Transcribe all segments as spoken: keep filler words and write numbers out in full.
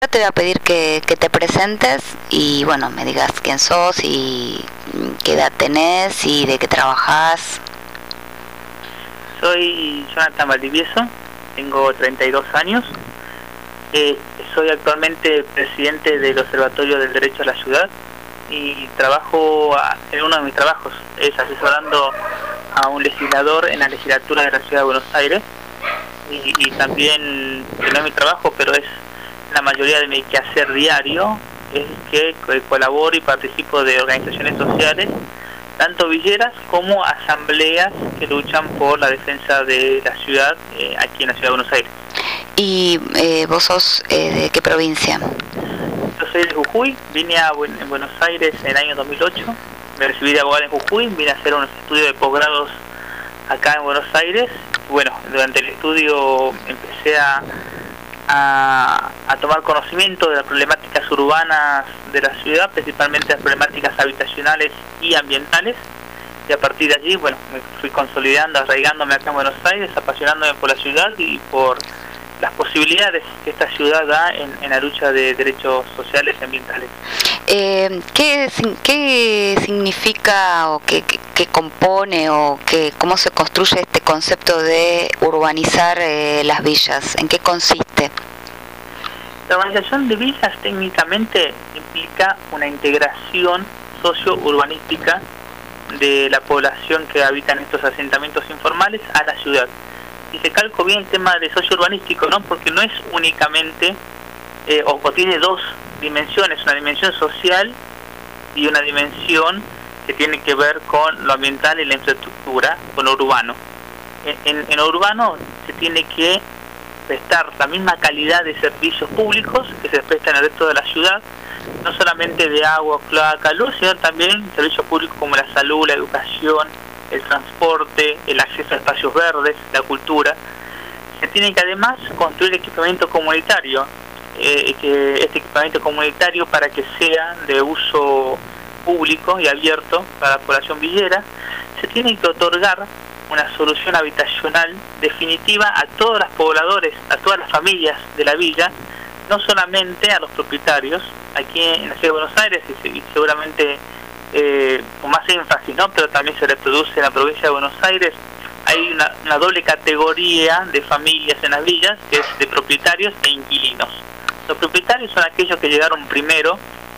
Te voy a pedir que, que te presentes y bueno, me digas quién sos y qué edad tenés y de qué trabajás. Soy Jonathan Valdivieso, tengo treinta y dos años, eh, soy actualmente presidente del Observatorio del Derecho a la Ciudad y trabajo, a, en uno de mis trabajos es asesorando a un legislador en la legislatura de la Ciudad de Buenos Aires y, y también, que no es mi trabajo, pero es la mayoría de mi quehacer diario, es que colaboro y participo de organizaciones sociales, tanto villeras como asambleas que luchan por la defensa de la ciudad eh, aquí en la Ciudad de Buenos Aires. ¿Y eh, vos sos eh, de qué provincia? Yo soy de Jujuy, vine a Buen en Buenos Aires en el año dos mil ocho, me recibí de abogado en Jujuy, vine a hacer unos estudios de posgrados acá en Buenos Aires. Bueno, durante el estudio empecé a A, a tomar conocimiento de las problemáticas urbanas de la ciudad, principalmente las problemáticas habitacionales y ambientales, y a partir de allí, bueno, me fui consolidando, arraigándome acá en Buenos Aires, apasionándome por la ciudad y por las posibilidades que esta ciudad da en, en la lucha de derechos sociales y ambientales. Eh, ¿qué, ¿Qué significa o qué, qué, qué compone o qué, cómo se construye este concepto de urbanizar eh, las villas? ¿En qué consiste? La urbanización de villas técnicamente implica una integración socio-urbanística de la población que habita en estos asentamientos informales a la ciudad. Y se calco bien el tema de socio-urbanístico, ¿no? Porque no es únicamente, eh, o, o tiene dos dimensiones, una dimensión social y una dimensión que tiene que ver con lo ambiental y la infraestructura, con lo urbano. En, en, en lo urbano se tiene que prestar la misma calidad de servicios públicos que se prestan en el resto de la ciudad, no solamente de agua, cloaca, luz, sino también servicios públicos como la salud, la educación, el transporte, el acceso a espacios verdes, la cultura. Se tiene que además construir equipamiento comunitario, eh, que este equipamiento comunitario, para que sea de uso público y abierto para la población villera, se tiene que otorgar una solución habitacional definitiva a todos los pobladores, a todas las familias de la villa, no solamente a los propietarios, aquí en la Ciudad de Buenos Aires y seguramente eh, con más énfasis, ¿no? Pero también se reproduce en la provincia de Buenos Aires. Hay una, una doble categoría de familias en las villas, que es de propietarios e inquilinos. Los propietarios son aquellos que llegaron primero,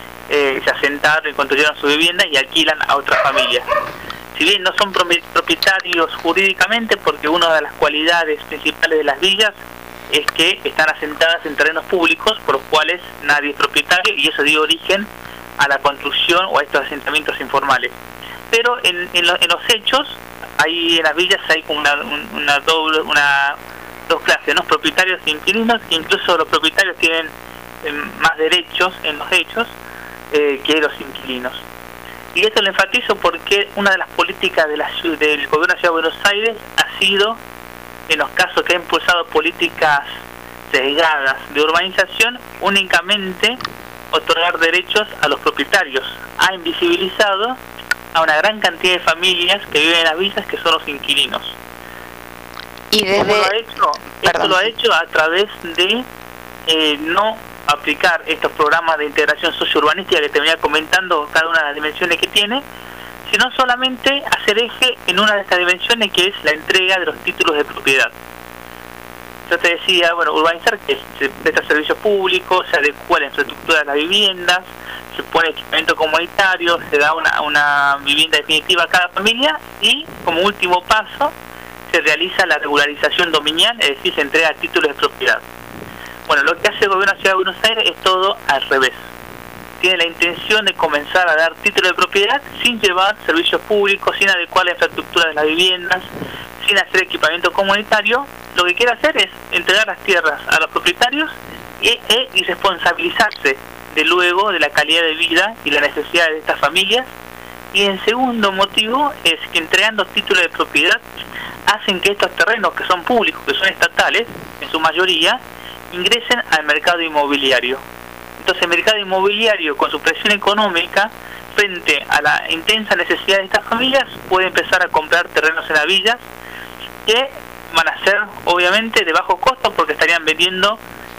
eh, se asentaron y construyeron su vivienda y alquilan a otras familias. Si bien no son propietarios jurídicamente, porque una de las cualidades principales de las villas es que están asentadas en terrenos públicos por los cuales nadie es propietario, y eso dio origen a la construcción o a estos asentamientos informales. Pero en, en, lo, en los hechos, hay en las villas hay una, una doble, una dos clases, ¿no? Propietarios e inquilinos, que incluso los propietarios tienen eh, más derechos en los hechos eh, que los inquilinos. Y esto lo enfatizo porque una de las políticas de la, del gobierno de la Ciudad de Buenos Aires ha sido, en los casos que ha impulsado políticas sesgadas de urbanización, únicamente otorgar derechos a los propietarios. Ha invisibilizado a una gran cantidad de familias que viven en las villas, que son los inquilinos. Y desde... ¿Cómo lo ha hecho? Esto lo ha hecho a través de eh, no aplicar estos programas de integración socio-urbanística que te venía comentando, cada una de las dimensiones que tiene, sino solamente hacer eje en una de estas dimensiones, que es la entrega de los títulos de propiedad. Yo te decía, bueno, urbanizar, que se presta servicios públicos, se adecua la infraestructura de las viviendas, se pone equipamiento comunitario, se da una, una vivienda definitiva a cada familia, y como último paso se realiza la regularización dominial, es decir, se entrega títulos de propiedad. Bueno, lo que hace el gobierno de la Ciudad de Buenos Aires es todo al revés. Tiene la intención de comenzar a dar títulos de propiedad sin llevar servicios públicos, sin adecuar la infraestructura de las viviendas, sin hacer equipamiento comunitario. Lo que quiere hacer es entregar las tierras a los propietarios y, e, y responsabilizarse de luego de la calidad de vida y la necesidad de estas familias. Y el segundo motivo es que entregando títulos de propiedad hacen que estos terrenos, que son públicos, que son estatales en su mayoría, ingresen al mercado inmobiliario. Entonces el mercado inmobiliario, con su presión económica frente a la intensa necesidad de estas familias, puede empezar a comprar terrenos en las villas, que van a ser obviamente de bajo costo, porque estarían vendiendo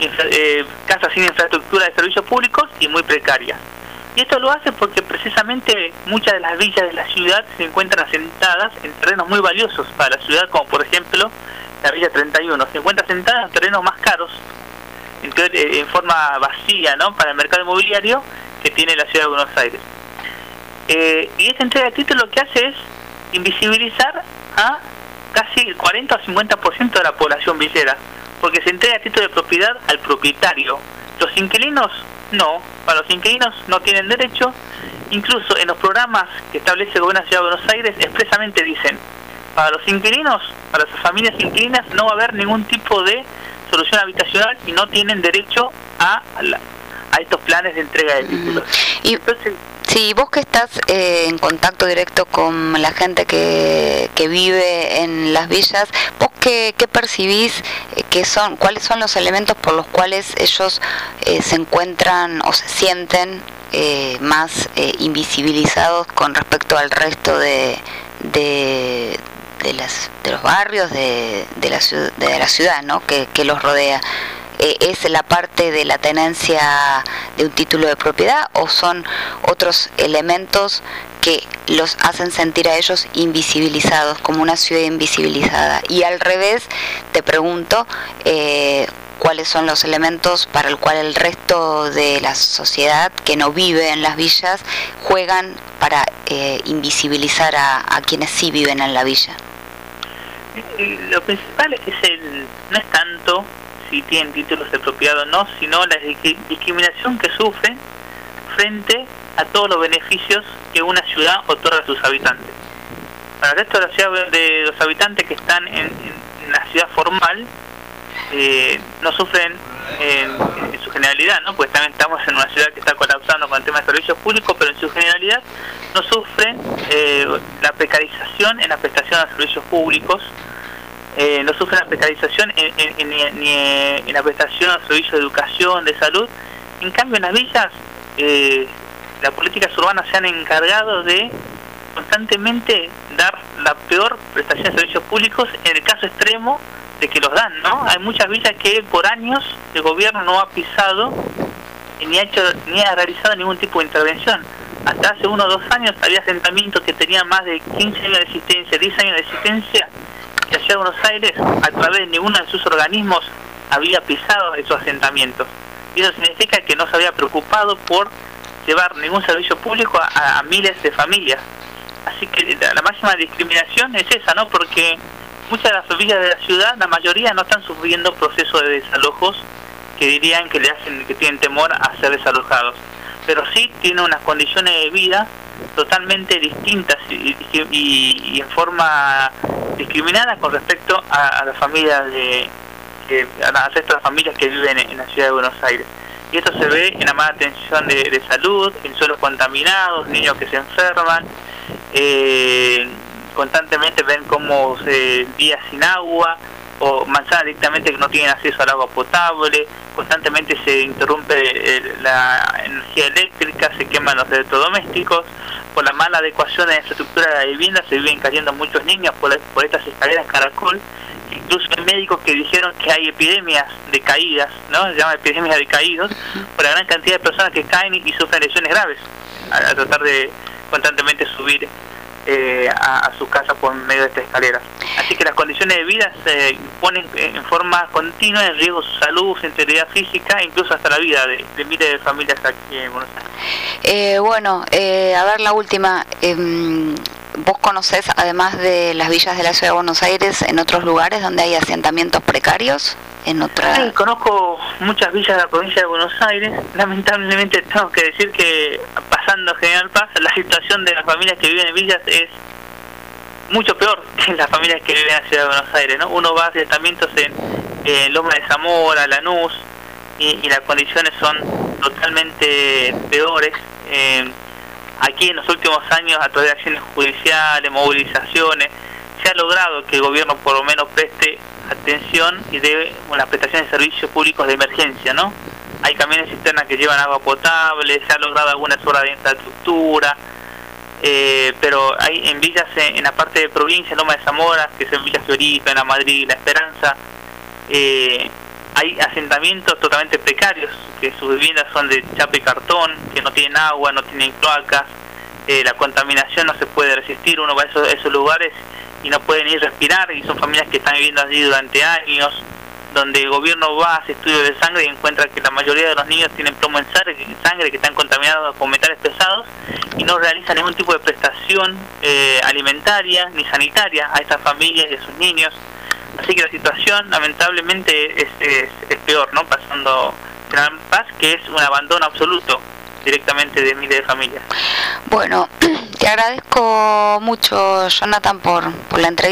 eh, casas sin infraestructura de servicios públicos y muy precarias. Y esto lo hace porque precisamente muchas de las villas de la ciudad se encuentran asentadas en terrenos muy valiosos para la ciudad, como por ejemplo la Villa treinta y uno. Se encuentra asentada en terrenos más caros, en, en forma vacía, ¿no?, para el mercado inmobiliario que tiene la ciudad de Buenos Aires. Eh, y esta entrega de título lo que hace es invisibilizar a casi el cuarenta o cincuenta por ciento de la población villera, porque se entrega título de propiedad al propietario. Los inquilinos no, para los inquilinos no tienen derecho. Incluso en los programas que establece el gobierno de la Ciudad de Buenos Aires expresamente dicen, para los inquilinos, para las familias inquilinas no va a haber ningún tipo de solución habitacional y no tienen derecho a, a, la, a estos planes de entrega de títulos. Y entonces, sí, vos que estás eh, en contacto directo con la gente que, que vive en las villas, ¿vos qué, qué percibís eh, que son, cuáles son los elementos por los cuales ellos eh, se encuentran o se sienten eh, más eh, invisibilizados con respecto al resto de, de, de, las, de los barrios de, de, la, de la ciudad, ¿no?, que, que los rodea? ¿Es la parte de la tenencia de un título de propiedad o son otros elementos que los hacen sentir a ellos invisibilizados, como una ciudad invisibilizada? Y al revés, te pregunto, eh, ¿cuáles son los elementos para el cual el resto de la sociedad que no vive en las villas juegan para eh, invisibilizar a, a quienes sí viven en la villa? Lo principal es el, no es tanto si tienen títulos de propiedad o no, sino la discriminación que sufren frente a todos los beneficios que una ciudad otorga a sus habitantes. Para el resto de, la ciudad, de los habitantes que están en, en la ciudad formal, eh, no sufren en, en su generalidad, ¿no?, porque también estamos en una ciudad que está colapsando con el tema de servicios públicos, pero en su generalidad no sufren eh, la precarización en la prestación de servicios públicos. Eh, no sufren la precarización en, en, en, ni en la prestación de servicios de educación, de salud. En cambio, en las villas, eh, las políticas urbanas se han encargado de constantemente dar la peor prestación de servicios públicos en el caso extremo de que los dan, ¿no? Hay muchas villas que por años el gobierno no ha pisado y ni ha hecho ni ha realizado ningún tipo de intervención. Hasta hace uno o dos años había asentamientos que tenían más de quince años de existencia, diez años de existencia, la Ciudad de Buenos Aires, a través de ninguno de sus organismos, había pisado esos asentamientos. Y eso significa que no se había preocupado por llevar ningún servicio público a, a, a miles de familias. Así que la, la máxima discriminación es esa, ¿no? Porque muchas de las familias de la ciudad, la mayoría no están sufriendo procesos de desalojos que dirían que le hacen, que tienen temor a ser desalojados. Pero sí tienen unas condiciones de vida totalmente distintas y, y, y en forma discriminada con respecto a, a las familias de, de a resto de las familias que viven en, en la ciudad de Buenos Aires. Y esto se ve en la mala atención de, de salud, en suelos contaminados, niños que se enferman, eh, constantemente ven cómo se días sin agua, o manzanas directamente que no tienen acceso al agua potable, constantemente se interrumpe la energía eléctrica, se queman los electrodomésticos, por la mala adecuación de la infraestructura de la vivienda se viven cayendo muchos niños por, por estas escaleras caracol. Incluso hay médicos que dijeron que hay epidemias de caídas, ¿no? Se llama epidemia de caídos, por la gran cantidad de personas que caen y, y sufren lesiones graves a, a tratar de constantemente subir Eh, a, a su casa por medio de esta escalera. Así que las condiciones de vida se ponen en forma continua en riesgo su salud, su integridad física, incluso hasta la vida de, de miles de familias aquí en Buenos Aires. Eh, bueno, eh, a ver la última. Eh, ¿Vos conocés, además de las villas de la Ciudad de Buenos Aires, en otros lugares donde hay asentamientos precarios? En otra... Sí, conozco muchas villas de la provincia de Buenos Aires. Lamentablemente tengo que decir que, pasando General Paz, la situación de las familias que viven en villas es mucho peor que las familias que viven en la Ciudad de Buenos Aires, ¿no? Uno va a asentamientos en, en Loma de Zamora, Lanús, y, y las condiciones son totalmente peores. Eh, aquí en los últimos años, a través de acciones judiciales, movilizaciones, se ha logrado que el gobierno por lo menos preste atención y dé una prestación de servicios públicos de emergencia, ¿no? Hay camiones cisternas que llevan agua potable, se ha logrado algunas obras de infraestructura, eh, pero hay en villas en, en la parte de provincia, Loma de Zamora, que son Villa Fiorito, en La Madrid, La Esperanza, eh, hay asentamientos totalmente precarios, que sus viviendas son de chapa y cartón, que no tienen agua, no tienen cloacas, eh, la contaminación no se puede resistir, uno va a esos, esos lugares y no puede ni respirar, y son familias que están viviendo allí durante años, donde el gobierno va, hace estudios de sangre y encuentra que la mayoría de los niños tienen plomo en sangre, que están contaminados con metales pesados, y no realiza ningún tipo de prestación eh, alimentaria ni sanitaria a estas familias y a sus niños. Así que la situación lamentablemente es, es, es peor, ¿no? Pasando Gran Paz, que es un abandono absoluto directamente de miles de familias. Bueno, te agradezco mucho, Jonathan, por, por la entrevista.